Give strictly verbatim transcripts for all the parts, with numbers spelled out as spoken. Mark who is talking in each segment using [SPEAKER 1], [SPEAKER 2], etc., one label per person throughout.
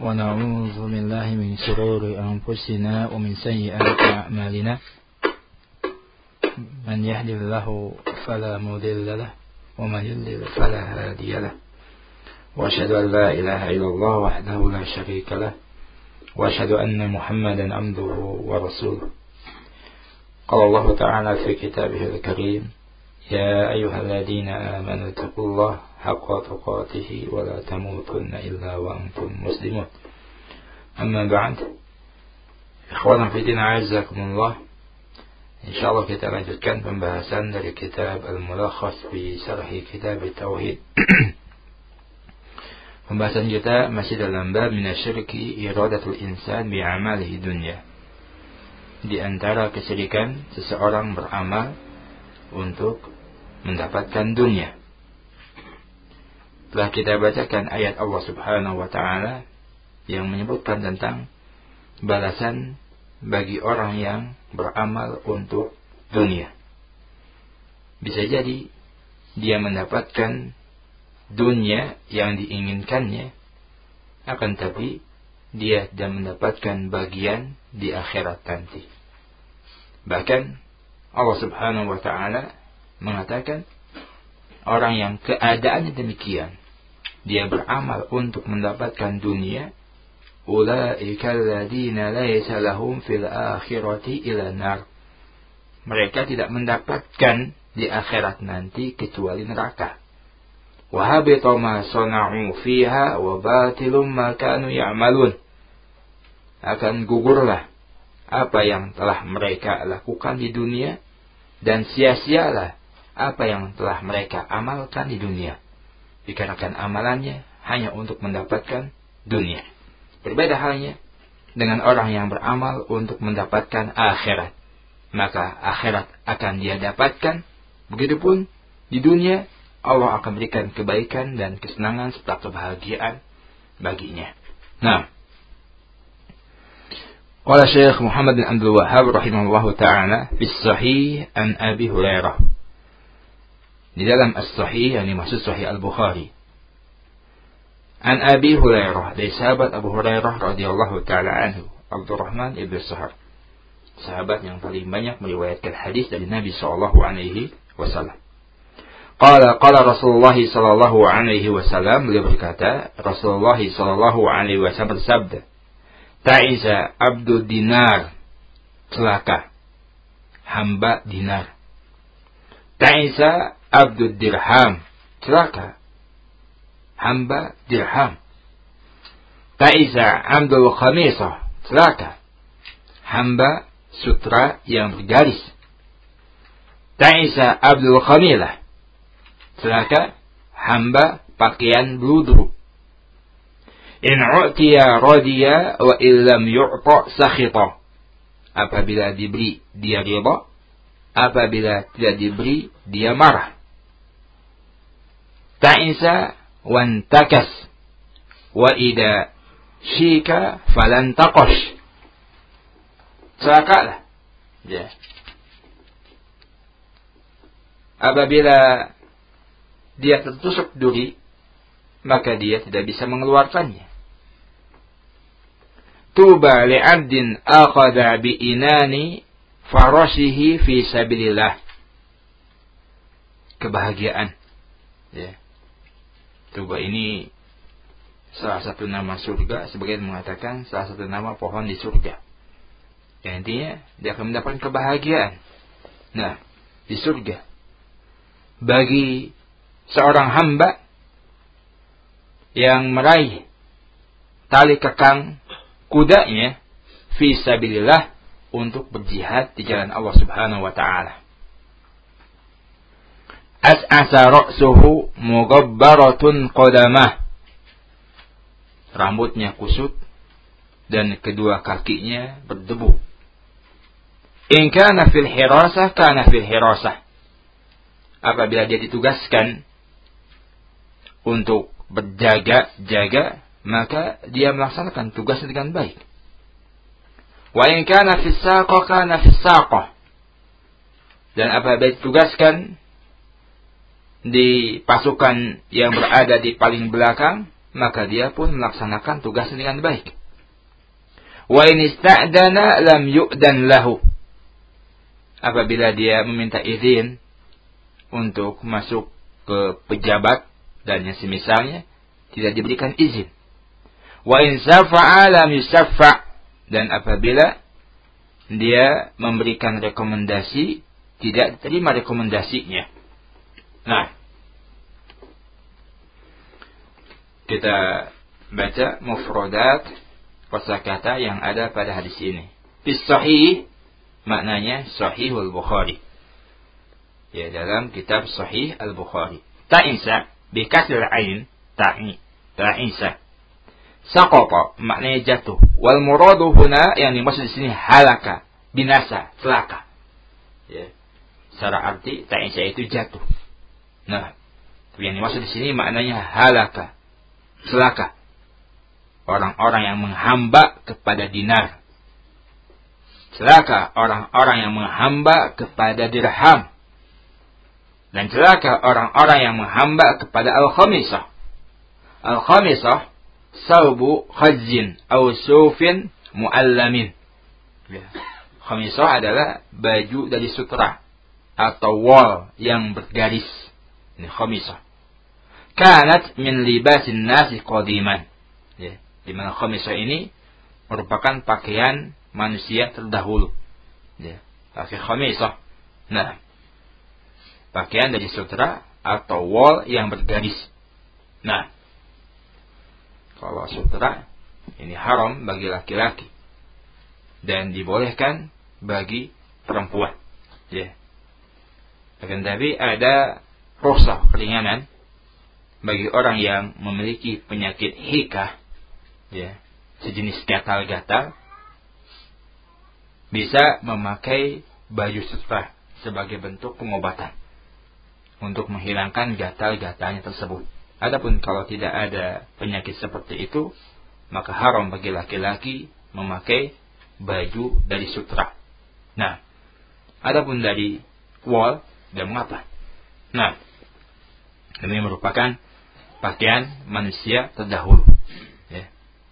[SPEAKER 1] ونعوذ بالله من شرور أنفسنا ومن سيئات أعمالنا من يهد الله فلا مضل له ومن يضلل فلا هادي له وأشهد أن لا إله إلا الله وحده لا شريك له وأشهد أن محمدا عبده ورسوله. قال الله تعالى في كتابه الكريم: يا أيها الذين آمنوا اتقوا الله حق تقاته ولا تموتن إلا وأنتم مسلمون. أما بعد، ikhwan fillah azakumullah, insyaallah kita lanjutkan pembahasan dari kitab Al-Mulakhas fi Syarhi Kitab Tauhid. Pembahasan kita masih dalam bab minasyirki iradatul insan bi'amalihi dunya. Di antara kesyirikan seseorang beramal untuk mendapatkan dunia. Telah kita bacakan ayat Allah Subhanahu wa taala yang menyebutkan tentang balasan bagi orang yang beramal untuk dunia. Bisa jadi dia mendapatkan dunia yang diinginkannya, akan tapi dia tidak mendapatkan bagian di akhirat nanti. Bahkan Allah Subhanahu wa taala mengatakan orang yang keadaannya demikian, dia beramal untuk mendapatkan dunia, ulaika alladzina laysa lahum fil akhirati illa nar. Mereka tidak mendapatkan di akhirat nanti kecuali neraka. Wa habita ma sana'u fiha wa batilum ma kanu ya'malun. Akan gugurlah apa yang telah mereka lakukan di dunia, dan sia-sialah apa yang telah mereka amalkan di dunia. Dikarenakan amalannya hanya untuk mendapatkan dunia. Berbeda halnya dengan orang yang beramal untuk mendapatkan akhirat. Maka akhirat akan dia dapatkan. Begitupun di dunia Allah akan berikan kebaikan dan kesenangan serta kebahagiaan baginya. Nah, qala Syekh Muhammad bin Abdul Wahhab rahimahullahu taala fi Sahih an Abi Hurairah. Di dalam As-Sahih, yang dimaksud Sahih Al-Bukhari. An Abi Hurairah, dari sahabat Abu Hurairah radhiyallahu taala anhu, Abdurrahman ibn Sahar. Sahabat yang paling banyak meriwayatkan hadis dari Nabi sallallahu alaihi wasallam. Qala qala Rasulullah sallallahu alaihi wasallam, beliau berkata, Rasulullah sallallahu alaihi wasallam bersabda, Ta'iza abdu dinar, celaka hamba dinar. Ta'iza abdu dirham, celaka hamba dirham. Ta'iza abdul khamisah, celaka hamba sutra yang bergaris. Ta'iza abdul khamilah, celaka hamba pakaian bludru. In u'tiya radiya wa illam yu'ta sakhita. Apabila diberi dia ridha, apabila tidak diberi dia marah. Ta'isa wantakas wa ida syika falan taqash. Celakalah ya. Apabila dia tertusuk duri, maka dia tidak bisa mengeluarkannya. Tuba li'abdin akhadha bi'inani farashihi fi sabilillah. Kebahagiaan. Ya. Tuba ini salah satu nama surga, sebagian mengatakan salah satu nama pohon di surga. Yang intinya dia akan mendapatkan kebahagiaan. Nah, di surga. Bagi seorang hamba yang meraih tali kekang kudanya fi sabilillah untuk berjihad di jalan Allah Subhanahu wa taala. As'asa ra'suhu mughabbaratun qadamah. Rambutnya kusut dan kedua kakinya berdebu. In kana fil hirasah kana fil hirasah. Apabila dia ditugaskan untuk berjaga-jaga, maka dia melaksanakan tugasnya dengan baik. Wa in kana fis saqah kana fis saqah. Dan apabila ditugaskan di pasukan yang berada di paling belakang, maka dia pun melaksanakan tugasnya dengan baik. Wa in ista'dana lam yu'dan lahu. Apabila dia meminta izin untuk masuk ke pejabat dan yang semisalnya, tidak diberikan izin. Wa in syafa'a lam yusaffa'. Dan apabila dia memberikan rekomendasi, tidak diterima rekomendasinya. Nah, kita baca mufradat kosakata yang ada pada hadis ini. Fis sahih maknanya Sahihul Bukhari. Ya, dalam kitab Sahih Al-Bukhari. Ta'isa bi kasril ain, ta'i, ta'isa. Saqata maknanya jatuh. Wal muradu huna yang dimaksud di sini halaka, binasa, celaka. Ya. Secara arti ta'isa itu jatuh. Nah, yang dimaksud di sini maknanya halaka, celaka. Orang-orang yang menghamba kepada dinar. Celaka orang-orang yang menghamba kepada dirham. Dan celaka orang-orang yang menghamba kepada al-khamisah. Al-khamisah saubu khazin atau sufin mu'allamin. Ya. Khamisah adalah baju dari sutra atau wol yang bergaris. Ini khamisah. Kanat min libasin nasi qadiman. Ya. Di mana khamisah ini merupakan pakaian manusia terdahulu. Ya. Pakai khamisah. Nah, pakaian dari sutra atau wol yang bergaris. Nah, kalau sutra ini haram bagi laki-laki dan dibolehkan bagi perempuan. Ya. Akan tapi ada rukhsah keringanan bagi orang yang memiliki penyakit hikah, ya, sejenis gatal-gatal, bisa memakai baju sutra sebagai bentuk pengobatan untuk menghilangkan gatal-gatalnya tersebut. Adapun kalau tidak ada penyakit seperti itu, maka haram bagi laki-laki memakai baju dari sutra. Nah, adapun dari wol, tidak mengapa. Nah, ini merupakan pakaian manusia terdahulu. Ya.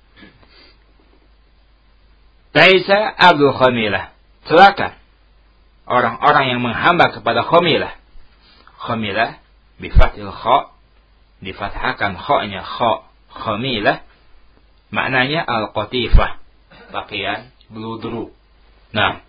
[SPEAKER 1] Taisa Abdul Khamilah. Celaka orang-orang yang menghamba kepada Khamilah. Khamilah bifathil kha, difathahkan kha-nya kha, Khamilah, maknanya al-qatifah, pakaian bludru. Nah,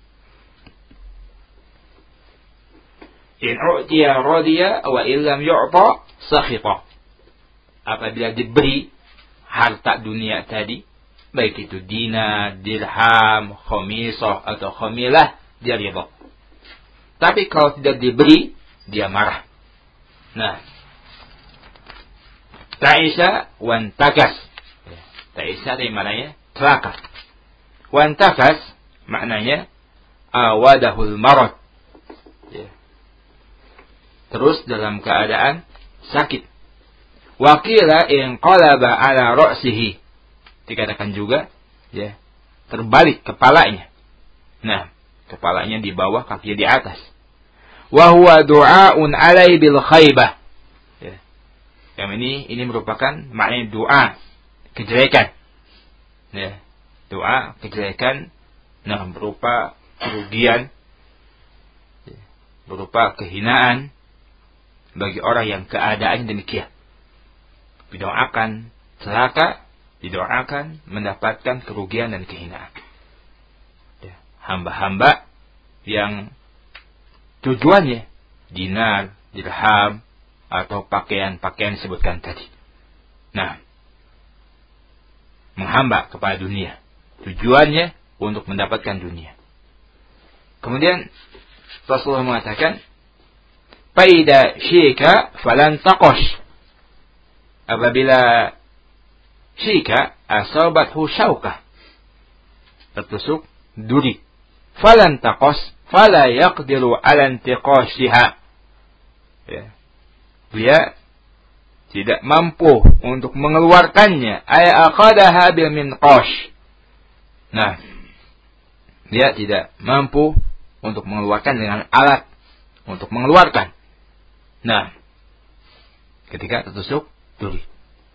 [SPEAKER 1] in u'tiya radiya wa illam yu'ta sakhita. Apabila diberi harta dunia tadi, baik itu dinar, dirham, khamisah atau khamilah, dia ridha. Tapi kalau tidak diberi, dia marah. Nah, ta'isa wan takas. Ta'isa dari maknanya celaka. Wan takas maknanya awadahul marad. Ya. Terus dalam keadaan sakit. Waqila in qalaba ala ra'sihi. Dikatakan juga, ya, terbalik kepalanya. Nah, kepalanya di bawah, kakinya di atas. Wa huwa du'aun alai bil khaybah. Ya. Yang ini ini merupakan maknanya doa kejelekan. Ya. Doa kejelekan, nah, berupa kerugian, ya, berupa kehinaan bagi orang yang keadaannya demikian. Didoakan celaka, didoakan mendapatkan kerugian dan kehinaan. Ya. Hamba-hamba yang tujuannya dinar, dirham, atau pakaian-pakaian disebutkan tadi. Nah, menghamba kepada dunia. Tujuannya untuk mendapatkan dunia. Kemudian Rasulullah mengatakan, Faida syika falan taqash. Apabila syika asabathu syaukah, tertusuk duri, falan taqash fala yaqdiru ala intiqashiha. Ya. Dia tidak mampu untuk mengeluarkannya. Ay aqadaha bil minqash. Nah, dia tidak mampu untuk mengeluarkan dengan alat untuk mengeluarkan. Nah, ketika tertusuk duri.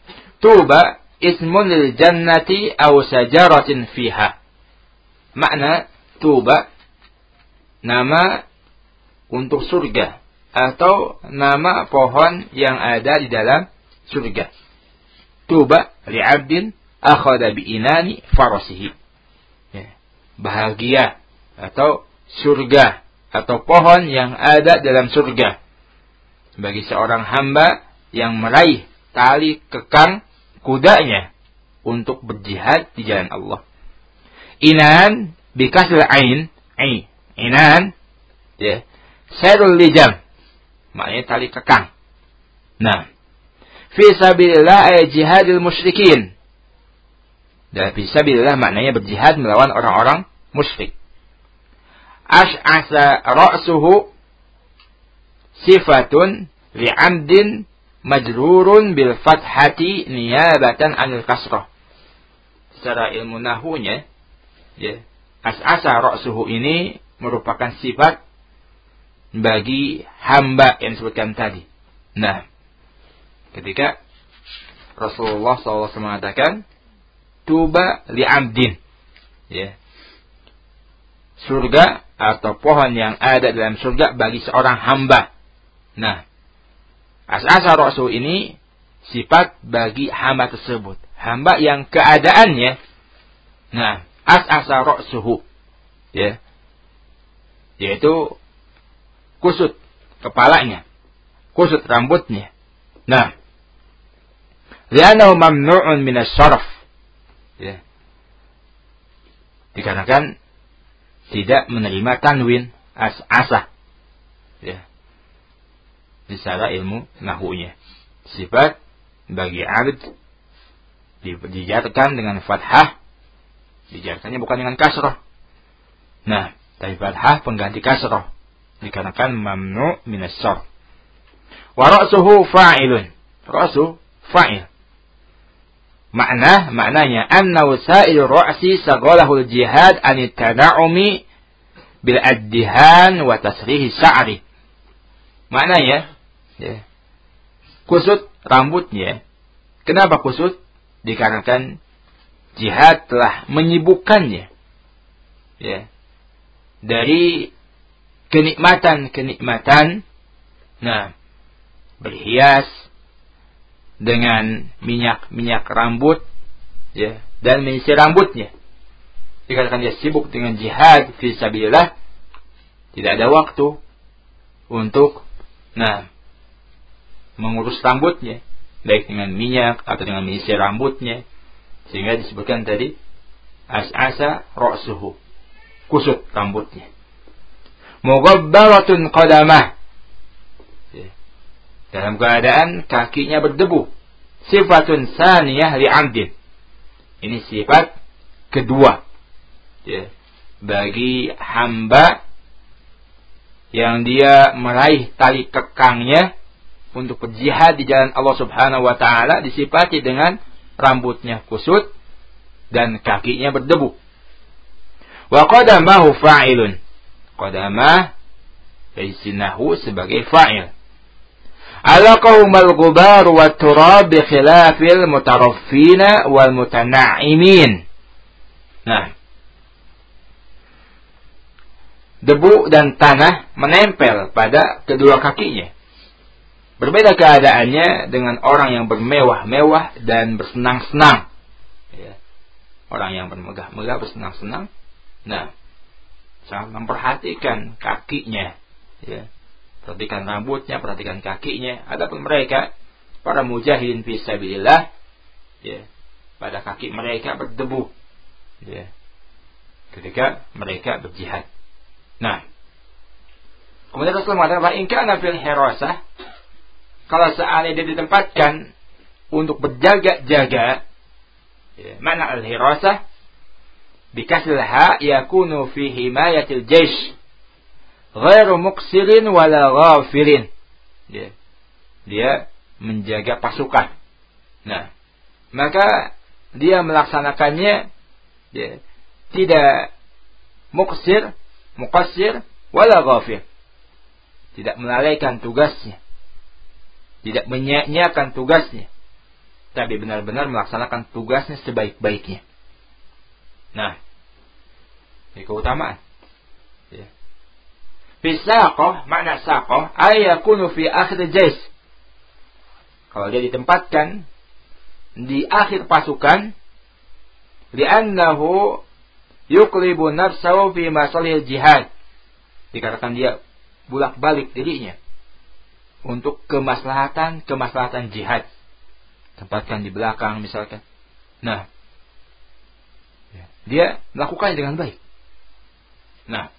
[SPEAKER 1] Tuba ismun lil jannati aw sajaratin fiha. Makna tuba nama untuk surga atau nama pohon yang ada di dalam surga. Tuba li'abdin akhadha bi'inani farasihi. Ya. Bahagia atau surga atau pohon yang ada dalam surga bagi seorang hamba yang meraih tali kekang kudanya untuk berjihad di jalan Allah. Inan bikasl ain, ai, inan ya, sairul lijam, maknanya tali kekang. Nah, fi sabilillah ay jihadil musyrikin. Dan fi sabilillah maknanya berjihad melawan orang-orang musyrik. Ash'asa ra'suhu sifatun li'amdin majrurun bil fathati niyabatan anil kasrah. Secara ilmu nahunya, ya, as'asa ra'suhu ini merupakan sifat bagi hamba yang disebutkan tadi. Nah, ketika Rasulullah shallallahu alaihi wasallam mengatakan tuba li'amdin, ya, surga atau pohon yang ada dalam surga bagi seorang hamba. Nah, as'asa ra'suhu ini sifat bagi hamba tersebut. Hamba yang keadaannya, nah, as'asa ra'suhu, ya, yaitu kusut kepalanya, kusut rambutnya. Nah, li'annahu mamnu'un minas syaraf, ya, dikarenakan tidak menerima tanwin as'asa, ya, secara ilmu nahunya. Sifat bagi abd dijarkan dengan fathah, dijarkannya bukan dengan kasrah. Nah, tapi fathah pengganti kasrah dikarenakan mamnu' minas syarf. Wa ra'suhu fa'ilun. Ra'su fa'il. Makna maknanya anna wasa'il ra'si saghalahul jihad anit tana'umi bil addihan wa tasrihi sya'ri. Maknanya, ya, kusut rambutnya. Kenapa kusut? Dikarenakan jihad telah menyibukkannya, ya, dari kenikmatan-kenikmatan, nah, berhias dengan minyak-minyak rambut, ya, dan menyisir rambutnya. Dikarenakan dia sibuk dengan jihad fi sabilillah, tidak ada waktu untuk, nah, mengurus rambutnya, baik dengan minyak atau dengan menyisir rambutnya, sehingga disebutkan tadi as'asa ra'suhu, kusut rambutnya. Mughabbaratun qadamah, dalam keadaan kakinya berdebu. Sifatun saniyah li'amdin, ini sifat kedua, ya, bagi hamba yang dia meraih tali kekangnya untuk berjihad di jalan Allah Subhanahu wa taala, disifati dengan rambutnya kusut dan kakinya berdebu. Wa qadamahu fa'ilun. Qadamah dari sinahu sebagai fa'il. Alaqahumal ghubar wa turab bi khilafil mutaraffina wal mutanaimin. Nah, debu dan tanah menempel pada kedua kakinya. Berbeda keadaannya dengan orang yang bermewah-mewah dan bersenang-senang, ya. Orang yang bermegah-megah, bersenang-senang, nah, sangat memperhatikan kakinya, ya. Perhatikan rambutnya, perhatikan kakinya. Adapun mereka, para mujahidin fi sabilillah, ya, pada kaki mereka berdebu, ya, ketika mereka berjihad. Nah, kemudian Rasulullah mengatakan, "In kana fil hirasah," kalau seandainya dia ditempatkan untuk berjaga-jaga, ya, makna al-hirasah bikasril ha yakunu fi himayatil jaish ghairu muqsirin wala ghafilin, ya, dia menjaga pasukan. Nah, maka dia melaksanakannya, ya, tidak muqsir, muqassir wala ghafil, tidak melalaikan tugasnya, tidak menyia-nyiakan tugasnya. tapi benar-benar melaksanakan tugasnya sebaik-baiknya. Nah, ini keutamaan. Ya. Fi saqah, makna saqah ay yakunu fi akhir jais. Kalau dia ditempatkan di akhir pasukan, li'annahu yuqlibu nafsahu fi masalihil jihad. Dikatakan dia bolak-balik dirinya untuk kemaslahatan kemaslahatan jihad. Tempatkan di belakang misalkan. Nah, dia melakukannya dengan baik. Nah,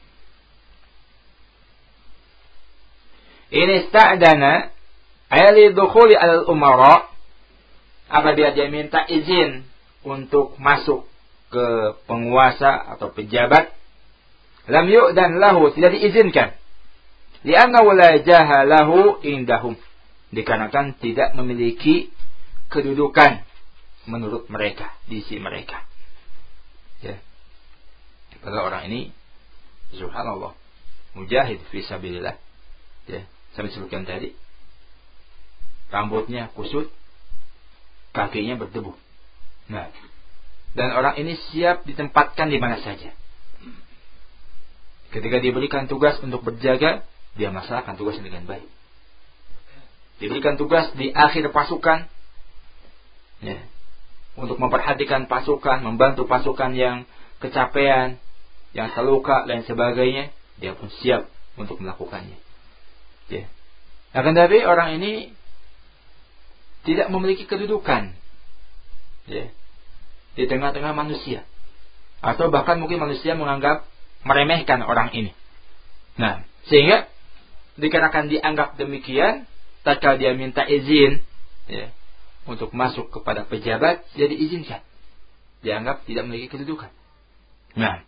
[SPEAKER 1] ini sta'dana ayli dukhuli al-umara, apabila dia minta izin untuk masuk ke penguasa atau pejabat, lam yu'dan lahu, tidak diizinkan. Li'annahu la jaha lahu indahum, dikarenakan tidak memiliki kedudukan menurut mereka, di sisi mereka. Ya. Pada orang ini, subhanallah, mujahid fi sabilillah. Ya, saya sebutkan tadi, rambutnya kusut, kakinya berdebu. Nah, dan orang ini siap ditempatkan di mana saja. Ketika diberikan tugas untuk berjaga, dia melaksanakan tugasnya dengan baik. Diberikan tugas di akhir pasukan, ya, untuk memperhatikan pasukan, membantu pasukan yang kecapean, yang terluka dan sebagainya, dia pun siap untuk melakukannya. Ya. Akan tetapi orang ini tidak memiliki kedudukan, ya, di tengah-tengah manusia, atau bahkan mungkin manusia menganggap meremehkan orang ini. Nah, sehingga dikarenakan dianggap demikian, tatkala dia minta izin, ya, untuk masuk kepada pejabat, dia diizinkan. Dianggap tidak memiliki kedudukan. Nah,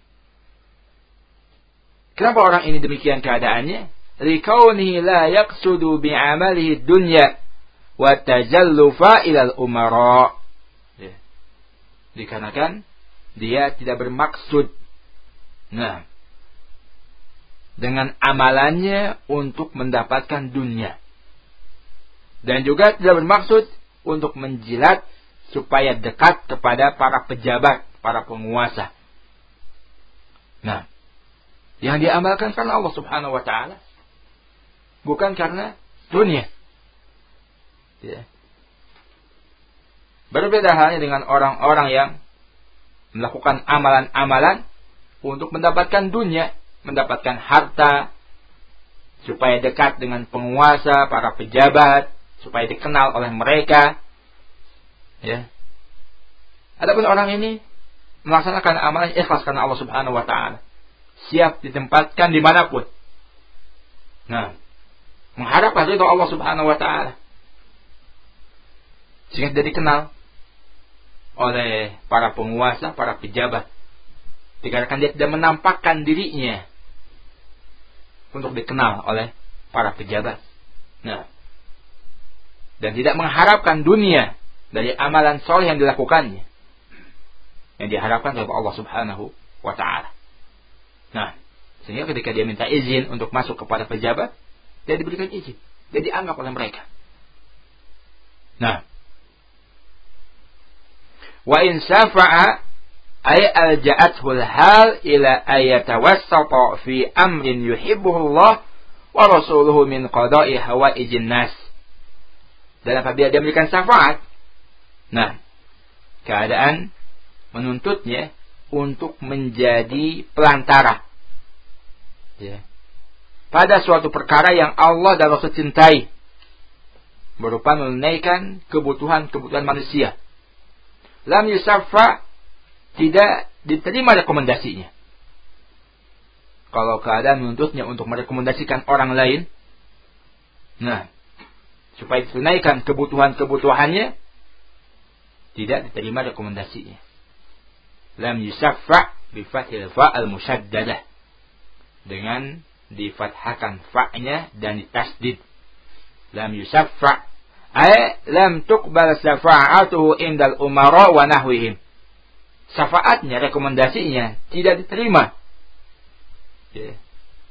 [SPEAKER 1] kenapa orang ini demikian keadaannya? Likaunihi la yaqsudu bi'amalihi dunya wa tajallufa ilal umara. Ya. Dikarenakan dia tidak bermaksud, nah, dengan amalannya untuk mendapatkan dunia, dan juga tidak bermaksud untuk menjilat supaya dekat kepada para pejabat, para penguasa. Nah, yang diamalkan karena Allah Subhanahu wa taala, bukan karena dunia. Ya. Berbeda halnya dengan orang-orang yang melakukan amalan-amalan untuk mendapatkan dunia, mendapatkan harta, supaya dekat dengan penguasa, para pejabat, supaya dikenal oleh mereka. Ya. Adapun orang ini melaksanakan amalan ikhlas karena Allah Subhanahu wa taala, siap ditempatkan dimanapun. Nah, mengharap ridha Allah Subhanahu wa taala, sehingga dia dikenal oleh para penguasa, para pejabat, dikarenakan dia tidak menampakkan dirinya untuk dikenal oleh para pejabat. Nah, dan tidak mengharapkan dunia dari amalan soleh yang dilakukannya, yang diharapkan oleh Allah Subhanahu wa taala. Nah, sehingga ketika dia minta izin untuk masuk kepada pejabat, dia diberikan izin, dia dianggap oleh mereka. Nah, wa in safa'a ay alja'athu al-hal ila ayatawassata fi amrin yuhibbuhu Allah wa rasuluhu min qada'i hawaijin nas. Dan apabila dia memberikan syafaat, nah, keadaan menuntutnya untuk menjadi pelantara, ya, pada suatu perkara yang Allah dan Rasul cintai, berupa menunaikan kebutuhan-kebutuhan manusia. Lam yusaffa, tidak diterima rekomendasinya. Kalau keadaan menuntutnya untuk merekomendasikan orang lain, nah, supaya ditunaikan kebutuhan-kebutuhannya, tidak diterima rekomendasinya. Lam yusaffa bi fathil fa al musyaddadah, dengan difathahkan fa-nya dan ditasdid. Lam yusaffa ay lam tuqbal syafa'atuhu indal umara wa nahwihim. Syafaatnya, rekomendasinya tidak diterima, ya,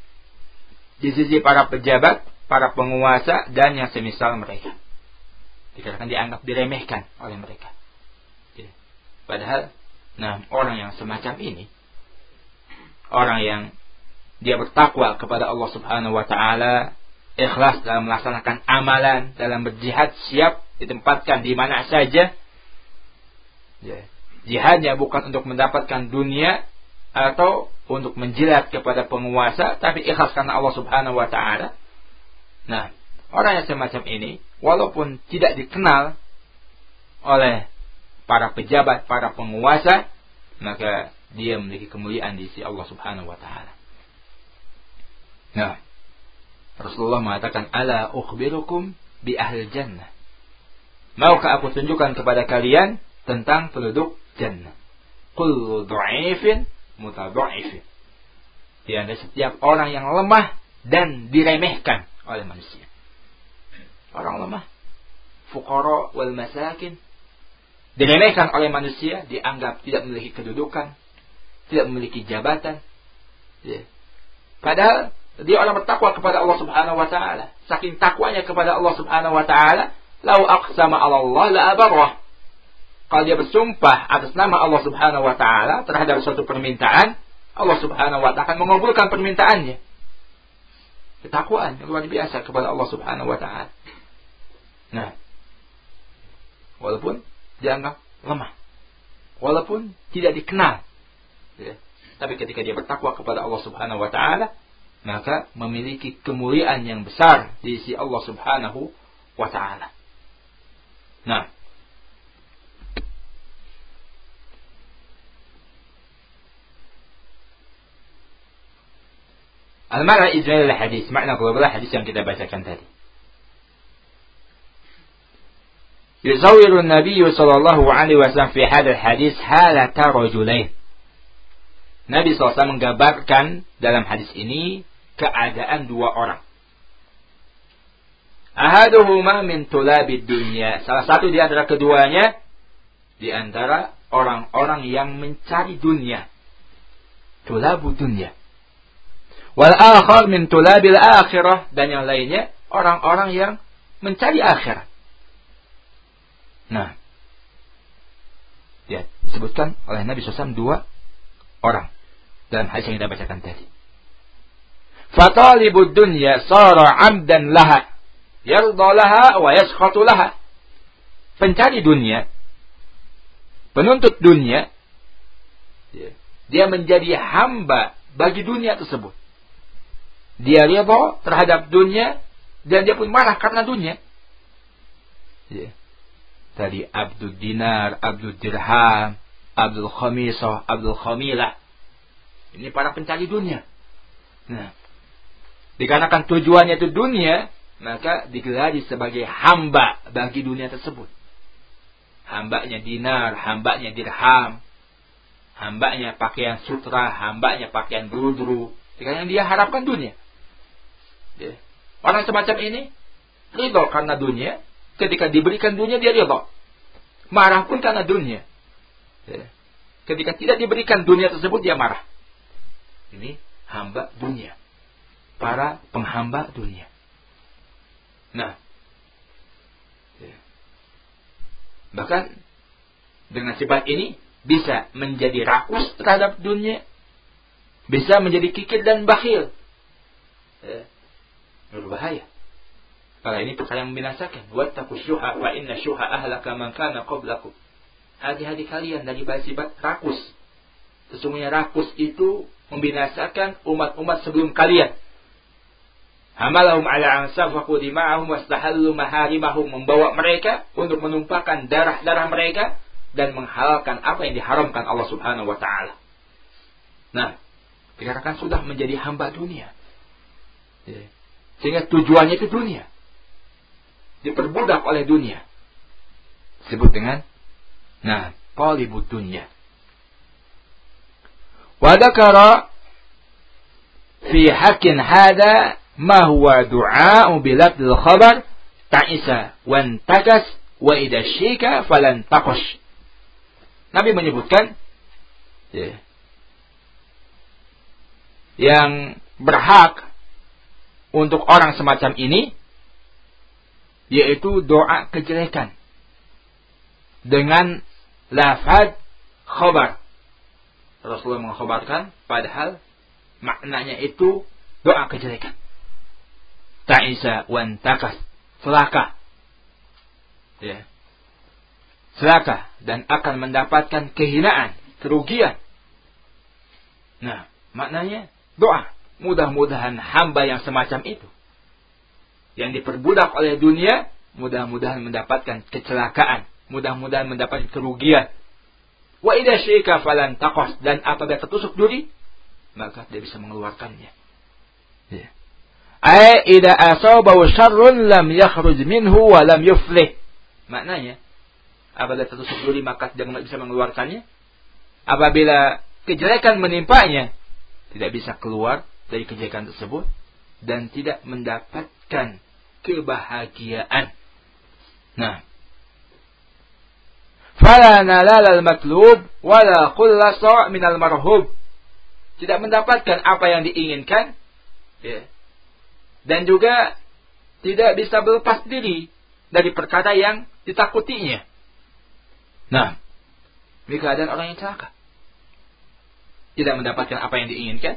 [SPEAKER 1] di sisi para pejabat, para penguasa dan yang semisal mereka. dikarenakan dianggap diremehkan oleh mereka. Ya. Padahal, nah orang yang semacam ini, orang yang dia bertakwa kepada Allah Subhanahu wa taala, ikhlas dalam melaksanakan amalan, dalam berjihad, siap ditempatkan di mana saja. Ya. Jihadnya bukan untuk mendapatkan dunia atau untuk menjilat kepada penguasa, tapi ikhlas karena Allah Subhanahu wa taala. Nah, orang yang semacam ini, walaupun tidak dikenal oleh para pejabat, para penguasa, maka dia memiliki kemuliaan di sisi Allah Subhanahu wa taala. Nah, Rasulullah mengatakan, "Ala ukhbirukum bi ahli jannah." Maukah aku tunjukkan kepada kalian tentang penduduk jannah? Kullu dha'ifin mutadha'ifin. Di antara setiap orang yang lemah dan diremehkan oleh manusia. Orang lemah, fuqara wal masakin, diremehkan oleh manusia, dianggap tidak memiliki kedudukan, tidak memiliki jabatan. Ya. Padahal dia orang bertakwa kepada Allah Subhanahu wa taala. Saking takwanya kepada Allah Subhanahu wa taala, lau aqsama 'ala Allah la abarrah. Kalau dia bersumpah atas nama Allah Subhanahu wa taala terhadap suatu permintaan, Allah Subhanahu wa taala akan mengabulkan permintaannya. Ketakwaan yang luar biasa kepada Allah Subhanahu wa taala. Nah, walaupun dianggap lemah, walaupun tidak dikenal, ya, tapi ketika dia bertakwa kepada Allah Subhanahu wa taala, maka memiliki kemuliaan yang besar di sisi Allah Subhanahu wa taala. Nah, al-ma'na ijmal al-hadis, makna global hadis yang kita bacakan tadi. Yusawiru an-nabiy sallallahu alaihi wasallam fi hadzal hadis halata rajulain. Nabi sallallahu alaihi wasallam menggambarkan dalam hadis ini keadaan dua orang. Ahaduhuma min tulabid dunya. Salah satu di antara keduanya di antara orang-orang yang mencari dunia. Tulabud dunya. Wal akhar min tulabil akhirah, dan yang lainnya orang-orang yang mencari akhirat. Nah, ya, disebutkan oleh Nabi sallallahu alaihi wasallam dua orang dalam hadis yang kita bacakan tadi. Fatalibud dunya sara 'amdan laha, yarda laha wa yaskhatu laha. Pencari dunia, penuntut dunia, dia menjadi hamba bagi dunia tersebut. Dia ridha terhadap dunia dan dia pun marah karena dunia. Ya. Tadi Abdul Dinar, Abdul Dirham, Abdul Khamisah, Abdul Khamilah. Ini para pencari dunia. Nah, dikarenakan tujuannya itu dunia, maka digelari sebagai hamba bagi dunia tersebut. Hambanya dinar, hambanya dirham, hambanya pakaian sutra, hambanya pakaian buru-buru. Dikarenakan dia harapkan dunia. Ya. Orang semacam ini ridha karena dunia. Ketika diberikan dunia dia ridha. Marah pun karena dunia. Ya. Ketika tidak diberikan dunia tersebut dia marah. Ini hamba dunia. Para penghamba dunia. Nah, ya. Bahkan dengan sifat ini bisa menjadi rakus terhadap dunia, bisa menjadi kikir dan bakhil. Ya. Berbahaya. Karena ini perkara yang membinasakan. Wattaqu syuha fa inna syuha ahlaka man kana qablakum. Hati-hati kalian dari sifat rakus. Sesungguhnya rakus itu membinasakan umat-umat sebelum kalian. Hamalahum ala an safaqu dima'ahum wastahallu maharimahum, membawa mereka untuk menumpahkan darah-darah mereka dan menghalalkan apa yang diharamkan Allah Subhanahu wa taala. Nah, dikatakan sudah menjadi hamba dunia. Ya. Sehingga tujuannya itu dunia. Diperbudak oleh dunia. Disebut dengan nah, talibud dunya. Wa dzakara fi haqqin hada ma huwa du'a'u bi labdil khabar ta'isa wan takas wa idza syika falan taqash. Nabi menyebutkan ya, yang berhak untuk orang semacam ini yaitu doa kejelekan dengan lafaz khabar. Rasulullah mengkhabarkan padahal maknanya itu doa kejelekan. Ta'isa wan takas, celaka. Ya. Celaka dan akan mendapatkan kehinaan, kerugian. Nah, maknanya doa. Mudah-mudahan hamba yang semacam itu, yang diperbudak oleh dunia, mudah-mudahan mendapatkan kecelakaan, mudah-mudahan mendapatkan kerugian. Wa idza syika falan taqas, dan apabila tertusuk duri, maka dia bisa mengeluarkannya. Ya. Ai idza asabahu syarrun lam yakhruj minhu wa lam yuflih. Maknanya, apabila tertusuk duri maka dia bisa mengeluarkannya. Apabila kejelekan menimpanya, tidak bisa keluar dari kejelekan tersebut dan tidak mendapatkan kebahagiaan. Nah, fala nalal al-matlub wala khulasa min al-marhub. Tidak mendapatkan apa yang diinginkan, ya. Dan juga tidak bisa berlepas diri dari perkara yang ditakutinya. Nah, ini keadaan orang yang celaka. Tidak mendapatkan apa yang diinginkan.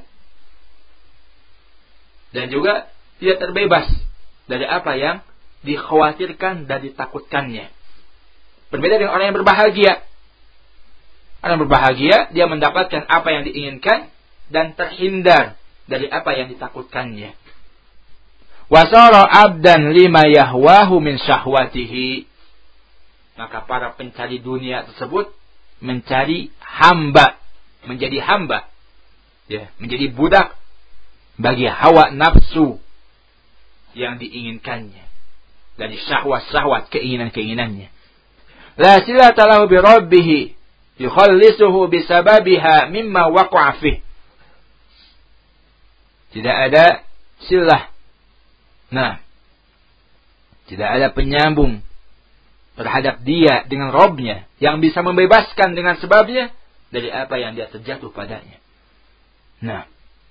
[SPEAKER 1] Dan juga tidak terbebas dari apa yang dikhawatirkan dan ditakutkannya. Berbeda dengan orang yang berbahagia. Orang yang berbahagia, dia mendapatkan apa yang diinginkan dan terhindar dari apa yang ditakutkannya. Wasara abdan lima yahwahu min syahwatihi. Maka para pencari dunia tersebut mencari hamba, menjadi hamba, ya, menjadi budak bagi hawa nafsu yang diinginkannya, dari syahwat-syahwat, keinginan-keinginannya. La silata lahu bi rabbih yukhallisuhu bisababiha mimma waqa'a fih. Tidak ada silah. Nah, tidak ada penyambung terhadap dia dengan Rabb-nya yang bisa membebaskan dengan sebabnya dari apa yang dia terjatuh padanya. Nah,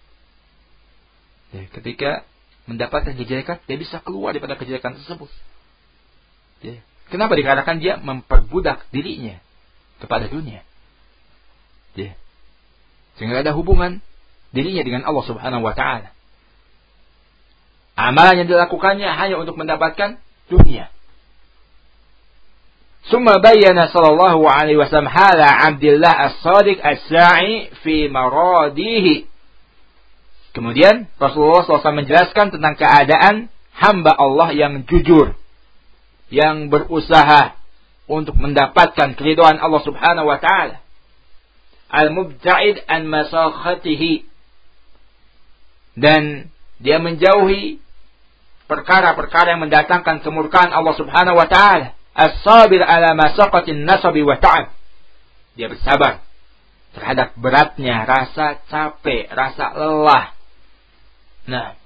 [SPEAKER 1] ya, ketika mendapatkan kejelekan, dia bisa keluar daripada kejelekan tersebut. Ya. Kenapa? Dikarenakan dia memperbudak dirinya kepada dunia. Ya. Sehingga ada hubungan dirinya dengan Allah Subhanahu wa Ta'ala. Amalan yang dilakukannya hanya untuk mendapatkan dunia. Summa bayyana sallallahu alaihi wasallam hala Abdullah as-Sadiq as-Sa'i fi maradihi. Kemudian Rasulullah shallallahu alaihi wasallam menjelaskan tentang keadaan hamba Allah yang jujur, yang berusaha untuk mendapatkan keridhaan Allah Subhanahu wa Ta'ala. Al-mubta'id an masakhatihi. Dan dia menjauhi perkara-perkara yang mendatangkan kemurkaan Allah Subhanahu wa Ta'ala. As-sabir ala masaqatin nasabi wa ta'ab. Dia bersabar terhadap beratnya rasa capek, rasa lelah. Nah,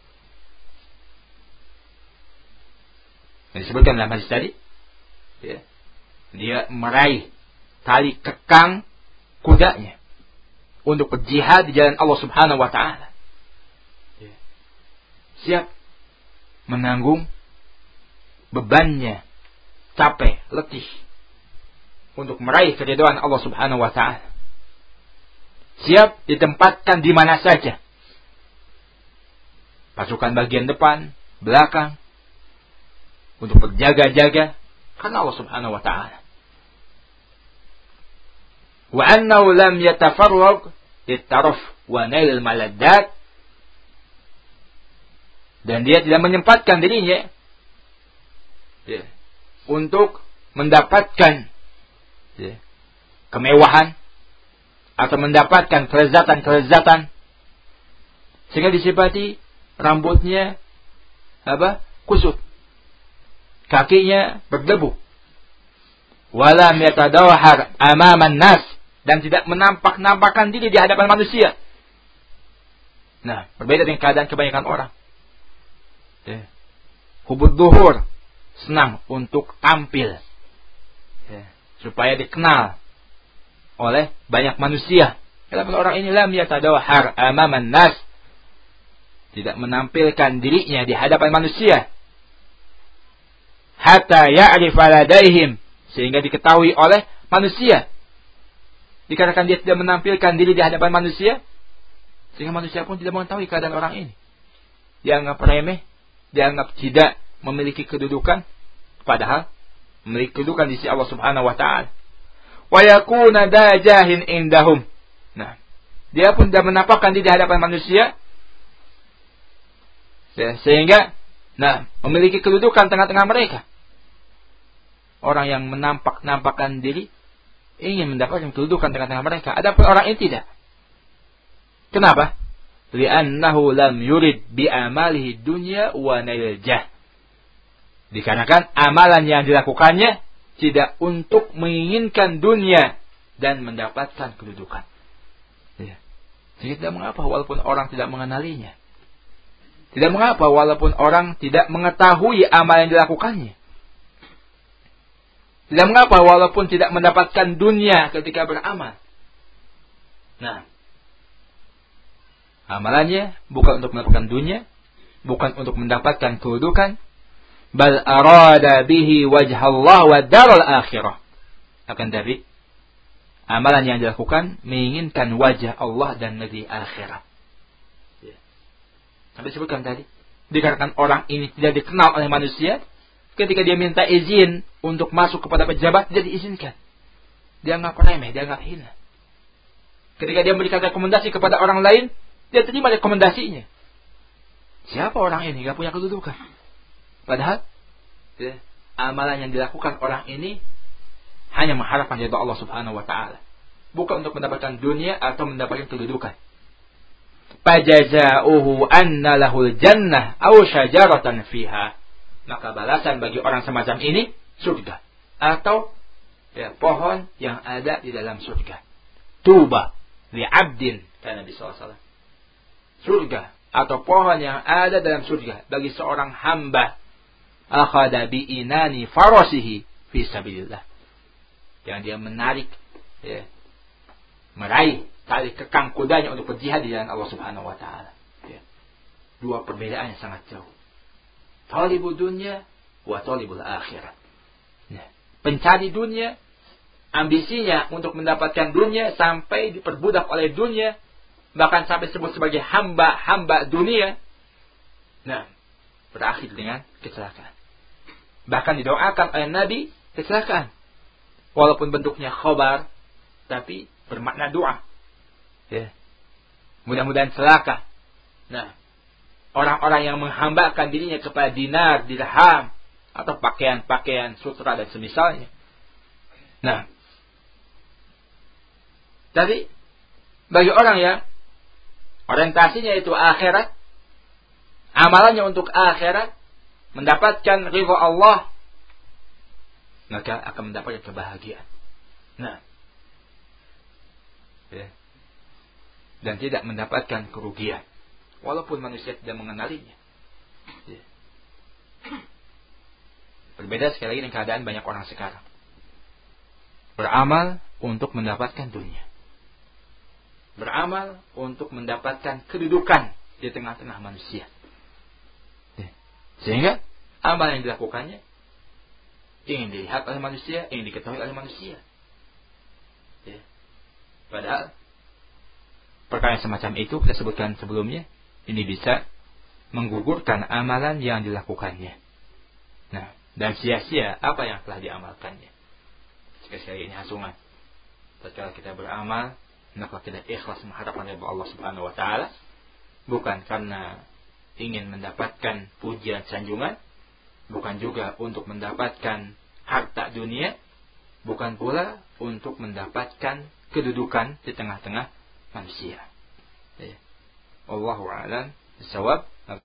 [SPEAKER 1] yang disebutkan dalam hadis tadi, ya, dia meraih tali kekang kudanya untuk berjihad di jalan Allah Subhanahu wa Ta'ala. Ya. Siap menanggung bebannya, capek, letih untuk meraih keridhaan Allah Subhanahu wa Ta'ala. Siap ditempatkan di mana saja. Pasukan bagian depan, belakang, untuk berjaga-jaga karena Allah Subhanahu wa Ta'ala. Wa annahu lam yatafarraq litaraf wa nail al-maladdat. Dan dia tidak menyempatkan dirinya, ya, untuk mendapatkan, ya, kemewahan atau mendapatkan kelezatan-kelezatan, sehingga disifati rambutnya apa? Kusut, kakinya berdebu. Walam yatadawhar amaman nas, dan tidak menampak-nampakkan diri di hadapan manusia. Nah, berbeda dengan keadaan kebanyakan orang. Ya. Hubud duhur, senang untuk tampil, ya, supaya dikenal oleh banyak manusia. Kalau orang ini lam yatadawhar amaman nas, tidak menampilkan dirinya di hadapan manusia. hatta ya'rifa ladaihim, sehingga diketahui oleh manusia. Dikarenakan dia tidak menampilkan diri di hadapan manusia, sehingga manusia pun tidak mengetahui keadaan orang ini. Dianggap remeh, dianggap tidak memiliki kedudukan, padahal memiliki kedudukan di sisi Allah Subhanahu wa taala. Wa yakuna dajahin indahum. Nah, dia pun tidak menampakkan diri di hadapan manusia, sehingga nah, memiliki kedudukan tengah-tengah mereka. Orang yang menampak-nampakkan diri ingin mendapatkan kedudukan tengah-tengah mereka. Adapun orang ini tidak. Kenapa? Li'annahu lam yurid bi'amalihi dunya wa nail-jah. Dikarenakan amalan yang dilakukannya tidak untuk menginginkan dunia dan mendapatkan kedudukan. Ya. Jadi tidak mengapa walaupun orang tidak mengenalinya. Tidak mengapa walaupun orang tidak mengetahui amal yang dilakukannya. Tidak mengapa walaupun tidak mendapatkan dunia ketika beramal. Nah, amalannya bukan untuk mendapatkan dunia, bukan untuk mendapatkan kedudukan, bal arada bihi wajhallah wa daral akhirah. Akan tapi amalan yang dilakukan menginginkan wajah Allah dan negeri akhirat. Ya. Sampai disebutkan tadi, dikarenakan orang ini tidak dikenal oleh manusia, ketika dia minta izin untuk masuk kepada pejabat, tidak diizinkan. Dia anggap remeh, dia anggap hina. Ketika dia memberikan rekomendasi kepada orang lain, dia terima rekomendasinya. Siapa orang ini? Gak punya kedudukan. Padahal ya, amalan yang dilakukan orang ini hanya mengharapkan ridha Allah Subhanahu wa taala, bukan untuk mendapatkan dunia atau mendapatkan kedudukan. Fajazauhu anna lahul jannah aw syajaratan fiha. Maka balasan bagi orang semacam ini surga atau ya, pohon yang ada di dalam surga. Tuba li 'abdin kana Nabi sallallahu alaihi wasallam. Surga atau pohon yang ada dalam surga bagi seorang hamba akhadha bi inani farasihi fi sabilillah, yang dia menarik ya, meraih tali kekang kudanya untuk berjihad di jalan Allah Subhanahu wa taala. Ya. Dua perbedaan yang sangat jauh. Talibul dunya wa talibul akhirat. Ya. Pencari dunia, ambisinya untuk mendapatkan dunia sampai diperbudak oleh dunia, bahkan sampai disebut sebagai hamba-hamba dunia. Nah, berakhir dengan kecelakaan. Bahkan didoakan oleh Nabi kecelakaan. Walaupun bentuknya khobar, tapi bermakna doa. Ya. Mudah-mudahan celaka. Nah, orang-orang yang menghambakan dirinya kepada dinar, dirham, atau pakaian-pakaian sutra dan semisalnya. Nah, jadi bagi orang yang orientasinya itu akhirat, amalannya untuk akhirat, mendapatkan ridha Allah, maka akan mendapatkan kebahagiaan. Nah, ya. Dan tidak mendapatkan kerugian, walaupun manusia tidak mengenalinya. Ya. Berbeda sekali lagi dengan keadaan banyak orang sekarang. Beramal untuk mendapatkan dunia. Beramal untuk mendapatkan kedudukan di tengah-tengah manusia. Ya. Sehingga amal yang dilakukannya ingin dilihat oleh manusia, ingin diketahui oleh manusia. Ya. Padahal perkara yang semacam itu kita sebutkan sebelumnya, ini bisa menggugurkan amalan yang dilakukannya. Nah, dan sia-sia apa yang telah diamalkannya. Sekali-sekali ini hasungan. Tatkala kita beramal, maka kita ikhlas mengharapkan ridha Allah Subhanahu wa taala, bukan karena ingin mendapatkan pujian sanjungan, bukan juga untuk mendapatkan harta dunia, bukan pula untuk mendapatkan kedudukan di tengah-tengah manusia. Ya. Wallahu a'lam bishawab.